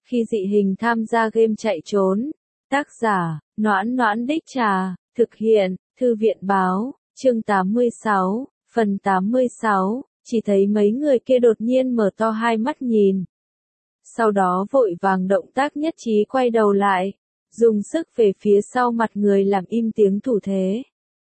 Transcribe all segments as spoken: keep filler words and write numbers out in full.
Khi dị hình tham gia game chạy trốn. Tác giả, Noãn Noãn Đích Trà, thực hiện, Thư viện Báo, chương tám mươi sáu, phần tám mươi sáu, chỉ thấy mấy người kia đột nhiên mở to hai mắt nhìn. Sau đó vội vàng động tác nhất trí quay đầu lại, dùng sức về phía sau mặt người làm im tiếng thủ thế.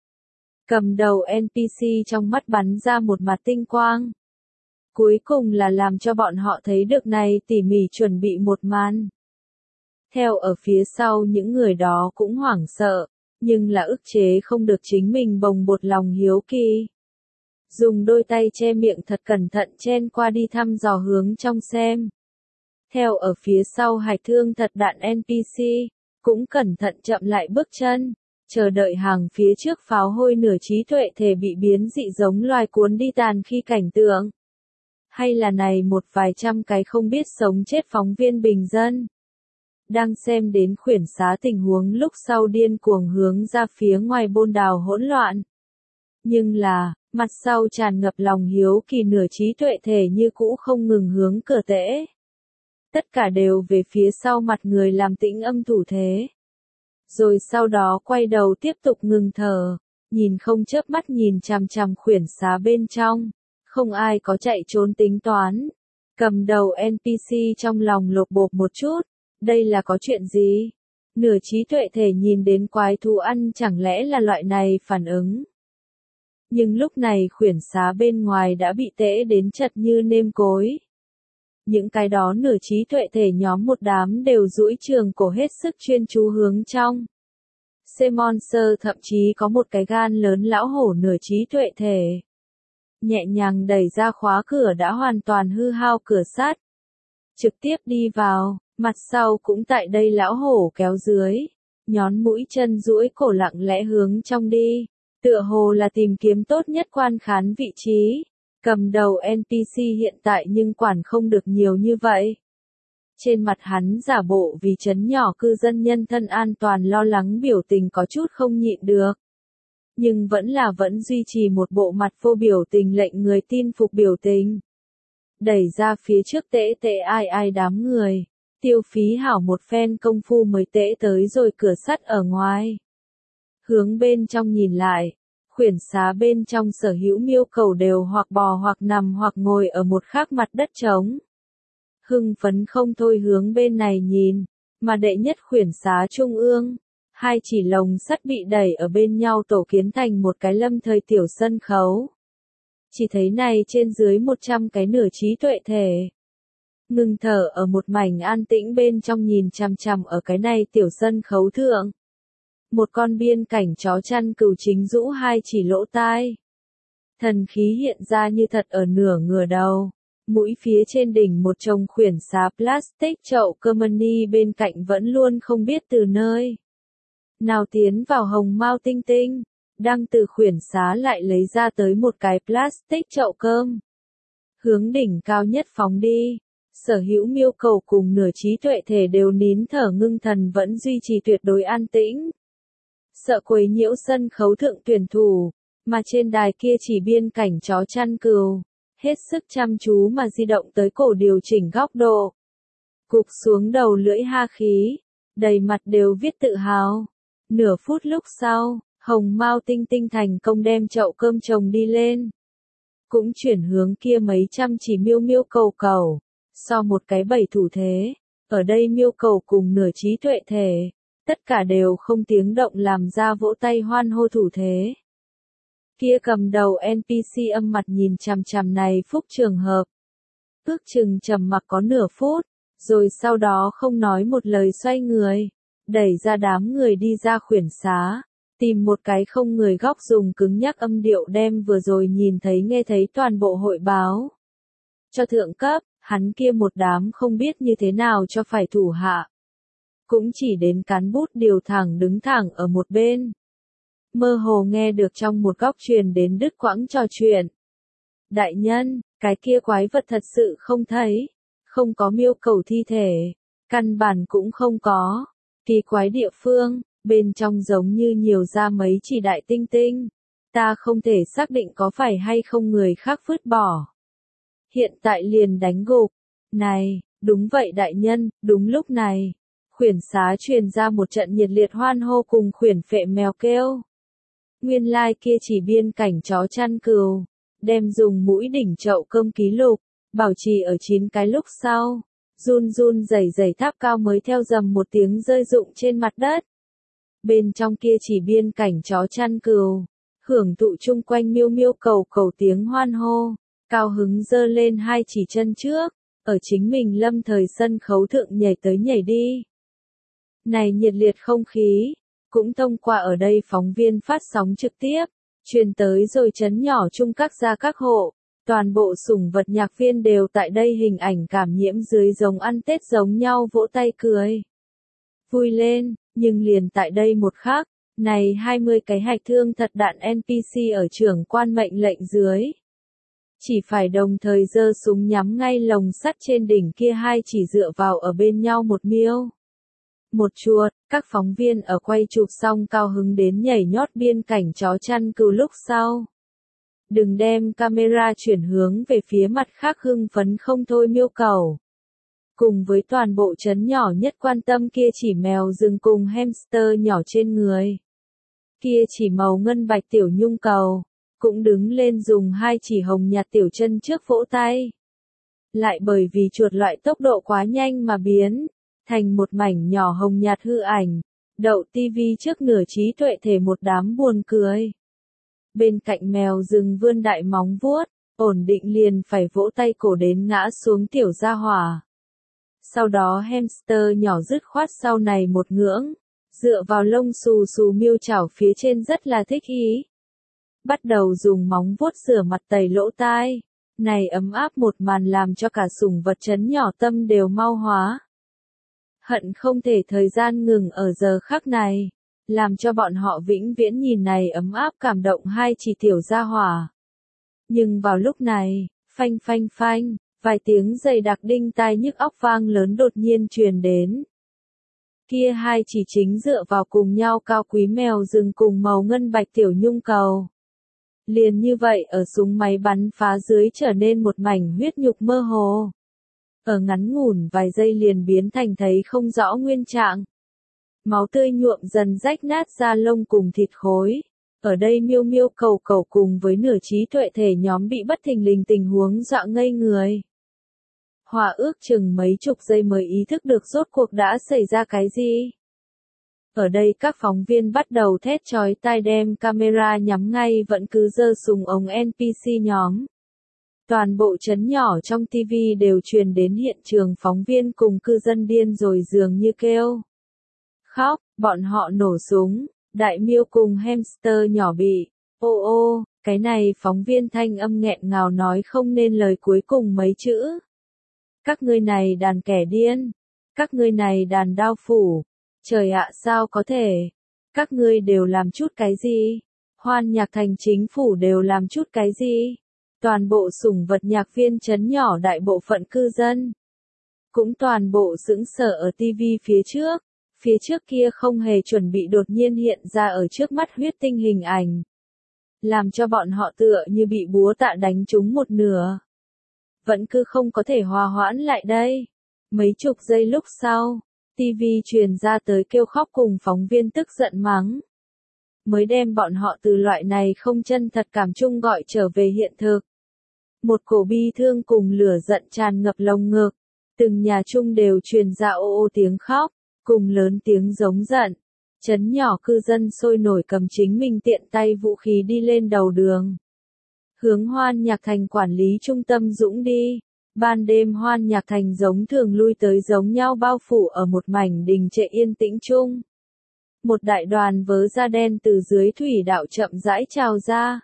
Cầm đầu en pê xê trong mắt bắn ra một mặt tinh quang. Cuối cùng là làm cho bọn họ thấy được này tỉ mỉ chuẩn bị một màn. Theo ở phía sau những người đó cũng hoảng sợ, nhưng là ức chế không được chính mình bồng bột lòng hiếu kỳ. Dùng đôi tay che miệng thật cẩn thận chen qua đi thăm dò hướng trong xem. Theo ở phía sau hạch thương thật đạn en pê xê, cũng cẩn thận chậm lại bước chân, chờ đợi hàng phía trước pháo hôi nửa trí tuệ thể bị biến dị giống loài cuốn đi tàn khi cảnh tượng. Hay là này một vài trăm cái không biết sống chết phóng viên bình dân. Đang xem đến khuyển xá tình huống lúc sau điên cuồng hướng ra phía ngoài bôn đào hỗn loạn. Nhưng là, mặt sau tràn ngập lòng hiếu kỳ nửa trí tuệ thể như cũ không ngừng hướng cửa tễ. Tất cả đều về phía sau mặt người làm tĩnh âm thủ thế. Rồi sau đó quay đầu tiếp tục ngừng thở, nhìn không chớp mắt nhìn chằm chằm khuyển xá bên trong. Không ai có chạy trốn tính toán. Cầm đầu en pê xê trong lòng lột bột một chút. Đây là có chuyện gì? Nửa trí tuệ thể nhìn đến quái thú ăn chẳng lẽ là loại này phản ứng. Nhưng lúc này khuyển xá bên ngoài đã bị tễ đến chật như nêm cối. Những cái đó nửa trí tuệ thể nhóm một đám đều duỗi trường cổ hết sức chuyên chú hướng trong. C-Monster thậm chí có một cái gan lớn lão hổ nửa trí tuệ thể. Nhẹ nhàng đẩy ra khóa cửa đã hoàn toàn hư hao cửa sắt. Trực tiếp đi vào, mặt sau cũng tại đây lão hổ kéo dưới. Nhón mũi chân duỗi cổ lặng lẽ hướng trong đi. Tựa hồ là tìm kiếm tốt nhất quan khán vị trí. Cầm đầu en pê xê hiện tại nhưng quản không được nhiều như vậy. Trên mặt hắn giả bộ vì chấn nhỏ cư dân nhân thân an toàn lo lắng biểu tình có chút không nhịn được. Nhưng vẫn là vẫn duy trì một bộ mặt vô biểu tình lệnh người tin phục biểu tình. Đẩy ra phía trước tễ tễ ai ai đám người. Tiêu phí hảo một phen công phu mới tễ tới rồi cửa sắt ở ngoài. Hướng bên trong nhìn lại. Khuyển xá bên trong sở hữu miêu cầu đều hoặc bò hoặc nằm hoặc ngồi ở một khác mặt đất trống. Hưng phấn không thôi hướng bên này nhìn, mà đệ nhất khuyển xá trung ương, hai chỉ lồng sắt bị đẩy ở bên nhau tổ kiến thành một cái lâm thời tiểu sân khấu. Chỉ thấy này trên dưới một trăm cái nửa trí tuệ thể. Ngừng thở ở một mảnh an tĩnh bên trong nhìn chằm chằm ở cái này tiểu sân khấu thượng. Một con biên cảnh chó chăn cừu chính rũ hai chỉ lỗ tai. Thần khí hiện ra như thật ở nửa ngửa đầu. Mũi phía trên đỉnh một chồng khuyển xá plastic chậu Germany bên cạnh vẫn luôn không biết từ nơi nào tiến vào hồng mao tinh tinh. Đang từ khuyển xá lại lấy ra tới một cái plastic chậu cơm. Hướng đỉnh cao nhất phóng đi. Sở hữu miêu cầu cùng nửa trí tuệ thể đều nín thở ngưng thần vẫn duy trì tuyệt đối an tĩnh. Sợ quấy nhiễu sân khấu thượng tuyển thủ, mà trên đài kia chỉ biên cảnh chó chăn cừu, hết sức chăm chú mà di động tới cổ điều chỉnh góc độ. Cụp xuống đầu lưỡi ha khí, đầy mặt đều viết tự hào. Nửa phút lúc sau, hồng mao tinh tinh thành công đem chậu cơm trồng đi lên. Cũng chuyển hướng kia mấy trăm chỉ miêu miêu cầu cầu, so một cái bảy thủ thế, ở đây miêu cầu cùng nửa trí tuệ thể. Tất cả đều không tiếng động làm ra vỗ tay hoan hô thủ thế. Kia cầm đầu en pê xê âm mặt nhìn chằm chằm này phúc trường hợp. Ước chừng trầm mặc có nửa phút, rồi sau đó không nói một lời xoay người, đẩy ra đám người đi ra khuyển xá, tìm một cái không người góc dùng cứng nhắc âm điệu đem vừa rồi nhìn thấy nghe thấy toàn bộ hội báo. Cho thượng cấp, hắn kia một đám không biết như thế nào cho phải thủ hạ. Cũng chỉ đến cán bút điều thẳng đứng thẳng ở một bên. Mơ hồ nghe được trong một góc truyền đến đứt quãng trò chuyện. Đại nhân, cái kia quái vật thật sự không thấy. Không có miêu cầu thi thể. Căn bản cũng không có. Kỳ quái địa phương, bên trong giống như nhiều ra mấy chỉ đại tinh tinh. Ta không thể xác định có phải hay không người khác vứt bỏ. Hiện tại liền đánh gục. Này, Đúng vậy đại nhân, đúng lúc này. Khuyển xá truyền ra một trận nhiệt liệt hoan hô cùng khuyển phệ mèo kêu. Nguyên lai kia chỉ biên cảnh chó chăn cừu, đem dùng mũi đỉnh chậu cơm ký lục, bảo trì ở chín cái lúc sau, run run rẩy rẩy tháp cao mới theo dầm một tiếng rơi rụng trên mặt đất. Bên trong kia chỉ biên cảnh chó chăn cừu, hưởng thụ chung quanh miêu miêu cầu cầu tiếng hoan hô, cao hứng giơ lên hai chỉ chân trước, ở chính mình lâm thời sân khấu thượng nhảy tới nhảy đi. Này nhiệt liệt không khí, cũng thông qua ở đây phóng viên phát sóng trực tiếp, truyền tới rồi chấn nhỏ chung các gia các hộ, toàn bộ sủng vật nhạc viên đều tại đây hình ảnh cảm nhiễm dưới giống ăn Tết giống nhau vỗ tay cười. Vui lên, nhưng liền tại đây một khắc, này hai mươi cái hạch thương thật đạn en pê xê ở trưởng quan mệnh lệnh dưới. Chỉ phải đồng thời giơ súng nhắm ngay lồng sắt trên đỉnh kia hai chỉ dựa vào ở bên nhau một miêu. Một chuột, các phóng viên ở quay chụp xong cao hứng đến nhảy nhót biên cảnh chó chăn cừu lúc sau. Đừng đem camera chuyển hướng về phía mặt khác hưng phấn không thôi miêu cầu. Cùng với toàn bộ trấn nhỏ nhất quan tâm kia chỉ mèo rừng cùng hamster nhỏ trên người. Kia chỉ màu ngân bạch tiểu nhung cầu, cũng đứng lên dùng hai chỉ hồng nhạt tiểu chân trước vỗ tay. Lại bởi vì chuột loại tốc độ quá nhanh mà biến thành một mảnh nhỏ hồng nhạt hư ảnh, đậu tivi trước nửa trí tuệ thể một đám buồn cười. Bên cạnh mèo rừng vươn đại móng vuốt, ổn định liền phải vỗ tay cổ đến ngã xuống tiểu gia hỏa. Sau đó hamster nhỏ dứt khoát sau này một ngưỡng, dựa vào lông xù xù miêu chảo phía trên rất là thích ý. Bắt đầu dùng móng vuốt rửa mặt tẩy lỗ tai. Này ấm áp một màn làm cho cả sủng vật trấn nhỏ tâm đều mau hóa. Hận không thể thời gian ngừng ở giờ khắc này, làm cho bọn họ vĩnh viễn nhìn này ấm áp cảm động hai chỉ tiểu gia hỏa. Nhưng vào lúc này, phanh phanh phanh, vài tiếng giày đặc đinh tai nhức óc vang lớn đột nhiên truyền đến. Kia hai chỉ chính dựa vào cùng nhau cao quý mèo rừng cùng màu ngân bạch tiểu nhung cầu. Liền như vậy ở súng máy bắn phá dưới trở nên một mảnh huyết nhục mơ hồ. Ở ngắn ngủn vài giây liền biến thành thấy không rõ nguyên trạng. Máu tươi nhuộm dần rách nát da lông cùng thịt khối. Ở đây miêu miêu cầu cầu cùng với nửa trí tuệ thể nhóm bị bất thình lình tình huống dọa ngây người. Hòa ước chừng mấy chục giây mới ý thức được rốt cuộc đã xảy ra cái gì. Ở đây các phóng viên bắt đầu thét chói tai đem camera nhắm ngay vẫn cứ giơ súng ống en pê xê nhóm. Toàn bộ trấn nhỏ trong tivi đều truyền đến hiện trường phóng viên cùng cư dân điên rồi dường như kêu. Khóc, bọn họ nổ súng, đại miêu cùng hamster nhỏ bị, ô ô, cái này phóng viên thanh âm nghẹn ngào nói không nên lời cuối cùng mấy chữ. Các ngươi này đàn kẻ điên, các ngươi này đàn đao phủ, trời ạ sao có thể, các ngươi đều làm chút cái gì, Hoan Nhạc Thành chính phủ đều làm chút cái gì. Toàn bộ sủng vật nhạc viên trấn nhỏ đại bộ phận cư dân. Cũng toàn bộ sững sờ ở tivi phía trước. Phía trước kia không hề chuẩn bị đột nhiên hiện ra ở trước mắt huyết tinh hình ảnh. Làm cho bọn họ tựa như bị búa tạ đánh trúng một nửa. Vẫn cứ không có thể hòa hoãn lại đây. Mấy chục giây lúc sau, tivi truyền ra tới kêu khóc cùng phóng viên tức giận mắng. Mới đem bọn họ từ loại này không chân thật cảm chung gọi trở về hiện thực. Một cổ bi thương cùng lửa giận tràn ngập lồng ngực, từng nhà chung đều truyền ra ô ô tiếng khóc, cùng lớn tiếng giống giận. Trấn nhỏ cư dân sôi nổi cầm chính mình tiện tay vũ khí đi lên đầu đường. Hướng Hoan Nhạc Thành quản lý trung tâm dũng đi. Ban đêm Hoan Nhạc Thành giống thường lui tới giống nhau bao phủ ở một mảnh đình trệ yên tĩnh chung. Một đại đoàn vớ da đen từ dưới thủy đạo chậm rãi trào ra.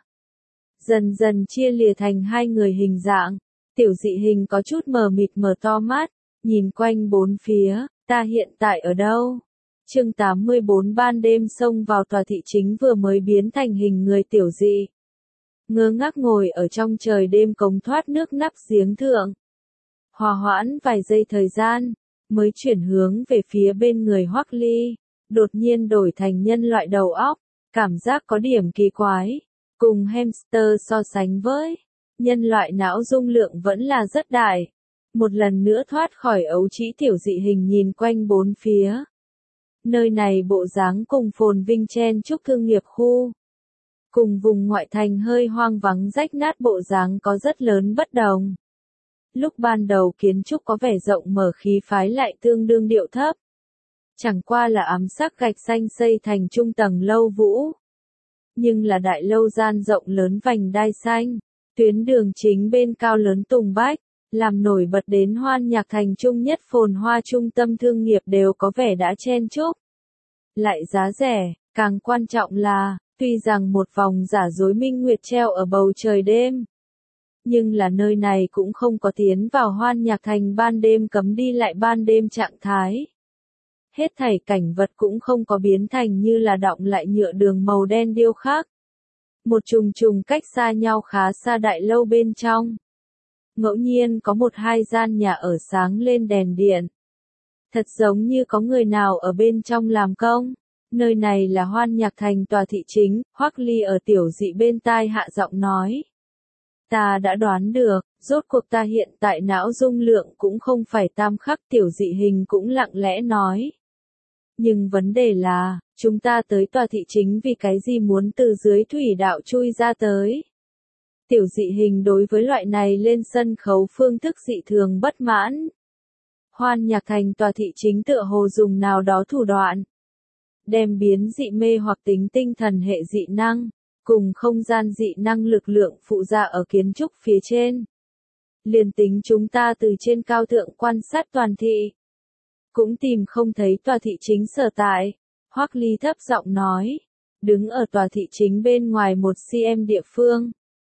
Dần dần chia lìa thành hai người hình dạng. Tiểu dị hình có chút mờ mịt mở to mắt, nhìn quanh bốn phía, ta hiện tại ở đâu? Chương tám mươi bốn ban đêm xông vào tòa thị chính vừa mới biến thành hình người tiểu dị. Ngơ ngác ngồi ở trong trời đêm cống thoát nước nắp giếng thượng. Hòa hoãn vài giây thời gian, mới chuyển hướng về phía bên người Hoắc Ly, đột nhiên đổi thành nhân loại đầu óc, cảm giác có điểm kỳ quái. Cùng hamster so sánh với, nhân loại não dung lượng vẫn là rất đại. Một lần nữa thoát khỏi ấu trĩ Tiểu Dị Hình nhìn quanh bốn phía. Nơi này bộ dáng cùng phồn vinh chen chúc thương nghiệp khu. Cùng vùng ngoại thành hơi hoang vắng rách nát bộ dáng có rất lớn bất đồng. Lúc ban đầu kiến trúc có vẻ rộng mở khí phái lại tương đương điệu thấp. Chẳng qua là ám sắc gạch xanh xây thành trung tầng lâu vũ. Nhưng là đại lâu gian rộng lớn vành đai xanh, tuyến đường chính bên cao lớn tùng bách, làm nổi bật đến Hoan Nhạc Thành trung nhất phồn hoa trung tâm thương nghiệp đều có vẻ đã chen chúc. Lại giá rẻ, càng quan trọng là, tuy rằng một vòng giả dối minh nguyệt treo ở bầu trời đêm. Nhưng là nơi này cũng không có tiến vào Hoan Nhạc Thành ban đêm cấm đi lại ban đêm trạng thái. Hết thảy cảnh vật cũng không có biến thành như là đọng lại nhựa đường màu đen điêu khắc. Một trùng trùng cách xa nhau khá xa đại lâu bên trong. Ngẫu nhiên có một hai gian nhà ở sáng lên đèn điện. Thật giống như có người nào ở bên trong làm công. Nơi này là Hoan Nhạc Thành tòa thị chính, Hoắc Ly ở Tiểu Dị bên tai hạ giọng nói. Ta đã đoán được, rốt cuộc ta hiện tại não dung lượng cũng không phải tam khắc. Tiểu Dị Hình cũng lặng lẽ nói. Nhưng vấn đề là, chúng ta tới tòa thị chính vì cái gì muốn từ dưới thủy đạo chui ra tới. Tiểu Dị Hình đối với loại này lên sân khấu phương thức dị thường bất mãn. Hoan Nhạc Thành tòa thị chính tựa hồ dùng nào đó thủ đoạn. Đem biến dị mê hoặc tính tinh thần hệ dị năng, cùng không gian dị năng lực lượng phụ ra ở kiến trúc phía trên. Liền tính chúng ta từ trên cao thượng quan sát toàn thị. Cũng tìm không thấy tòa thị chính sở tại. Hoắc Ly thấp giọng nói. Đứng ở tòa thị chính bên ngoài một cm địa phương.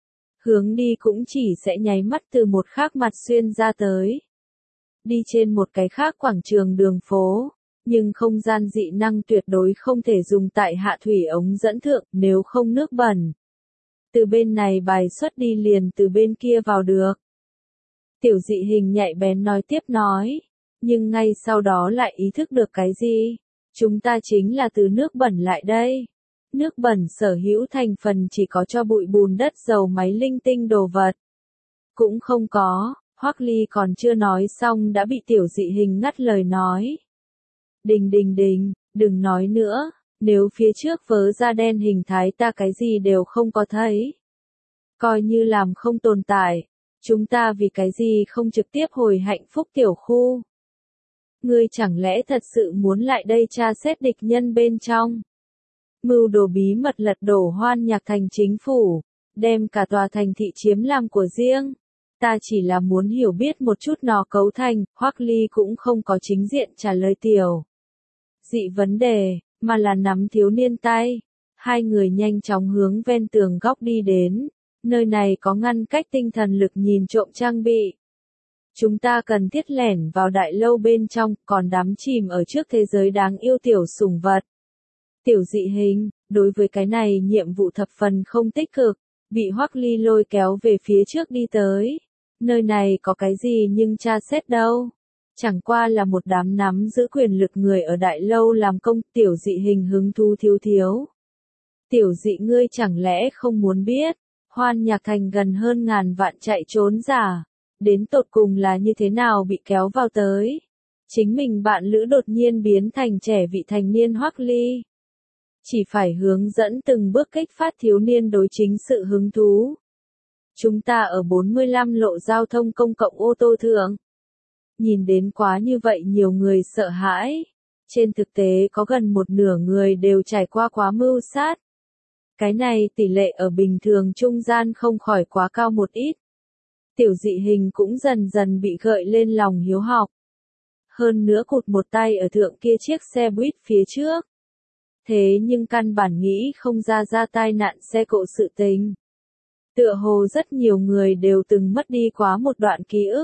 Hướng đi cũng chỉ sẽ nháy mắt từ một khác mặt xuyên ra tới. Đi trên một cái khác quảng trường đường phố. Nhưng không gian dị năng tuyệt đối không thể dùng tại hạ thủy ống dẫn thượng nếu không nước bẩn. Từ bên này bài xuất đi liền từ bên kia vào được. Tiểu Dị Hình nhạy bén nói tiếp nói. Nhưng ngay sau đó lại ý thức được cái gì? Chúng ta chính là từ nước bẩn lại đây. Nước bẩn sở hữu thành phần chỉ có cho bụi bùn đất dầu máy linh tinh đồ vật. Cũng không có, Hoắc Ly còn chưa nói xong đã bị Tiểu Dị Hình ngắt lời nói. Đình đình đình, đừng nói nữa, nếu phía trước vớ da đen hình thái ta cái gì đều không có thấy. Coi như làm không tồn tại, chúng ta vì cái gì không trực tiếp hồi hạnh phúc tiểu khu. Ngươi chẳng lẽ thật sự muốn lại đây tra xét địch nhân bên trong? Mưu đồ bí mật lật đổ Hoan Nhạc Thành chính phủ, đem cả tòa thành thị chiếm làm của riêng. Ta chỉ là muốn hiểu biết một chút nó cấu thành, Hoắc Ly cũng không có chính diện trả lời Tiểu Dị vấn đề, mà là nắm thiếu niên tay. Hai người nhanh chóng hướng ven tường góc đi đến, nơi này có ngăn cách tinh thần lực nhìn trộm trang bị. Chúng ta cần thiết lẻn vào đại lâu bên trong, còn đắm chìm ở trước thế giới đáng yêu tiểu sủng vật. Tiểu Dị Hình, đối với cái này nhiệm vụ thập phần không tích cực, bị Hoắc Ly lôi kéo về phía trước đi tới. Nơi này có cái gì nhưng tra xét đâu. Chẳng qua là một đám nắm giữ quyền lực người ở đại lâu làm công. Tiểu Dị Hình hứng thú thiếu thiếu. Tiểu Dị ngươi chẳng lẽ không muốn biết, Hoan Nhạc Thành gần hơn ngàn vạn chạy trốn giả. Đến tột cùng là như thế nào bị kéo vào tới. Chính mình bạn lữ đột nhiên biến thành trẻ vị thành niên Hoắc Ly. Chỉ phải hướng dẫn từng bước kích phát thiếu niên đối chính sự hứng thú. Chúng ta ở bốn mươi lăm lộ giao thông công cộng ô tô thượng. Nhìn đến quá như vậy nhiều người sợ hãi. Trên thực tế có gần một nửa người đều trải qua quá mưu sát. Cái này tỷ lệ ở bình thường trung gian không khỏi quá cao một ít. Tiểu Dị Hình cũng dần dần bị gợi lên lòng hiếu học. Hơn nữa cụt một tay ở thượng kia chiếc xe buýt phía trước. Thế nhưng căn bản nghĩ không ra ra tai nạn xe cộ sự tình. Tựa hồ rất nhiều người đều từng mất đi quá một đoạn ký ức.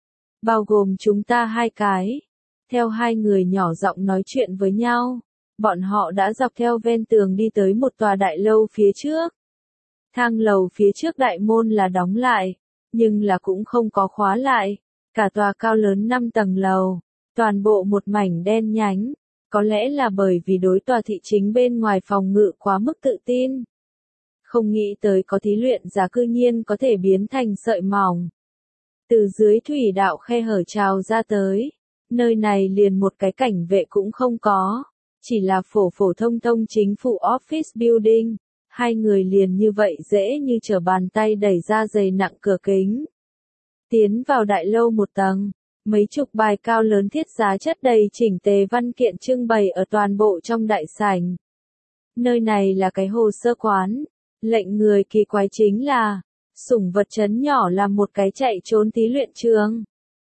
Bao gồm chúng ta hai cái. Theo hai người nhỏ giọng nói chuyện với nhau. Bọn họ đã dọc theo ven tường đi tới một tòa đại lâu phía trước. Thang lầu phía trước đại môn là đóng lại. Nhưng là cũng không có khóa lại. Cả tòa cao lớn năm tầng lầu. Toàn bộ một mảnh đen nhánh. Có lẽ là bởi vì đối tòa thị chính bên ngoài phòng ngự quá mức tự tin. Không nghĩ tới có thí luyện giả cư nhiên có thể biến thành sợi mỏng. Từ dưới thủy đạo khe hở trào ra tới. Nơi này liền một cái cảnh vệ cũng không có. Chỉ là phổ phổ thông thông chính phủ office building. Hai người liền như vậy dễ như trở bàn tay đẩy ra dày nặng cửa kính. Tiến vào đại lâu một tầng. Mấy chục bài cao lớn thiết giá chất đầy chỉnh tề văn kiện trưng bày ở toàn bộ trong đại sảnh. Nơi này là cái hồ sơ quán. Lệnh người kỳ quái chính là, sủng vật trấn nhỏ là một cái chạy trốn tí luyện trường.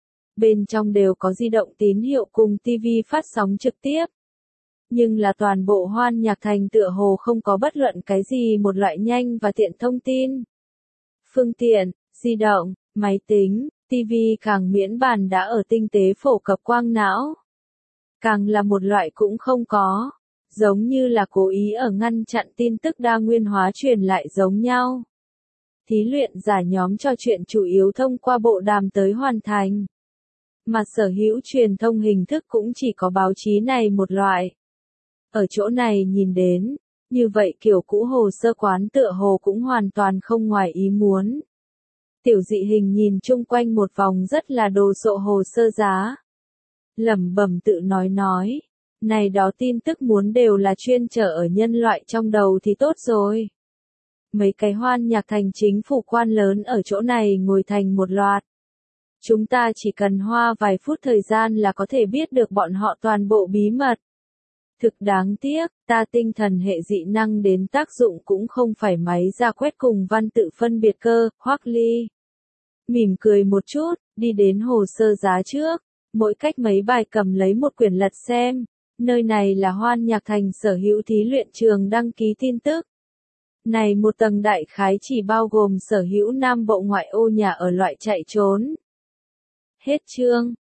Bên trong đều có di động tín hiệu cùng tivi phát sóng trực tiếp. Nhưng là toàn bộ Hoan Nhạc Thành tựa hồ không có bất luận cái gì một loại nhanh và tiện thông tin. Phương tiện, di động, máy tính, tivi càng miễn bàn đã ở tinh tế phổ cập quang não. Càng là một loại cũng không có. Giống như là cố ý ở ngăn chặn tin tức đa nguyên hóa truyền lại giống nhau. Thí luyện giả nhóm trò chuyện chủ yếu thông qua bộ đàm tới hoàn thành. Mà sở hữu truyền thông hình thức cũng chỉ có báo chí này một loại. Ở chỗ này nhìn đến, như vậy kiểu cũ hồ sơ quán tựa hồ cũng hoàn toàn không ngoài ý muốn. Tiểu dị hình nhìn chung quanh một vòng rất là đồ sộ hồ sơ giá. Lẩm bẩm tự nói nói. Này đó tin tức muốn đều là chuyên trở ở nhân loại trong đầu thì tốt rồi. Mấy cái Hoan Nhạc Thành chính phủ quan lớn ở chỗ này ngồi thành một loạt. Chúng ta chỉ cần hoa vài phút thời gian là có thể biết được bọn họ toàn bộ bí mật. Thực đáng tiếc, ta tinh thần hệ dị năng đến tác dụng cũng không phải máy ra quét cùng văn tự phân biệt cơ, Hoắc Ly. Mỉm cười một chút, đi đến hồ sơ giá trước, mỗi cách mấy bài cầm lấy một quyển lật xem. Nơi này là Hoan Nhạc Thành sở hữu thí luyện trường đăng ký tin tức. Này một tầng đại khái chỉ bao gồm sở hữu Nam Bộ ngoại ô nhà ở loại chạy trốn. Hết chương.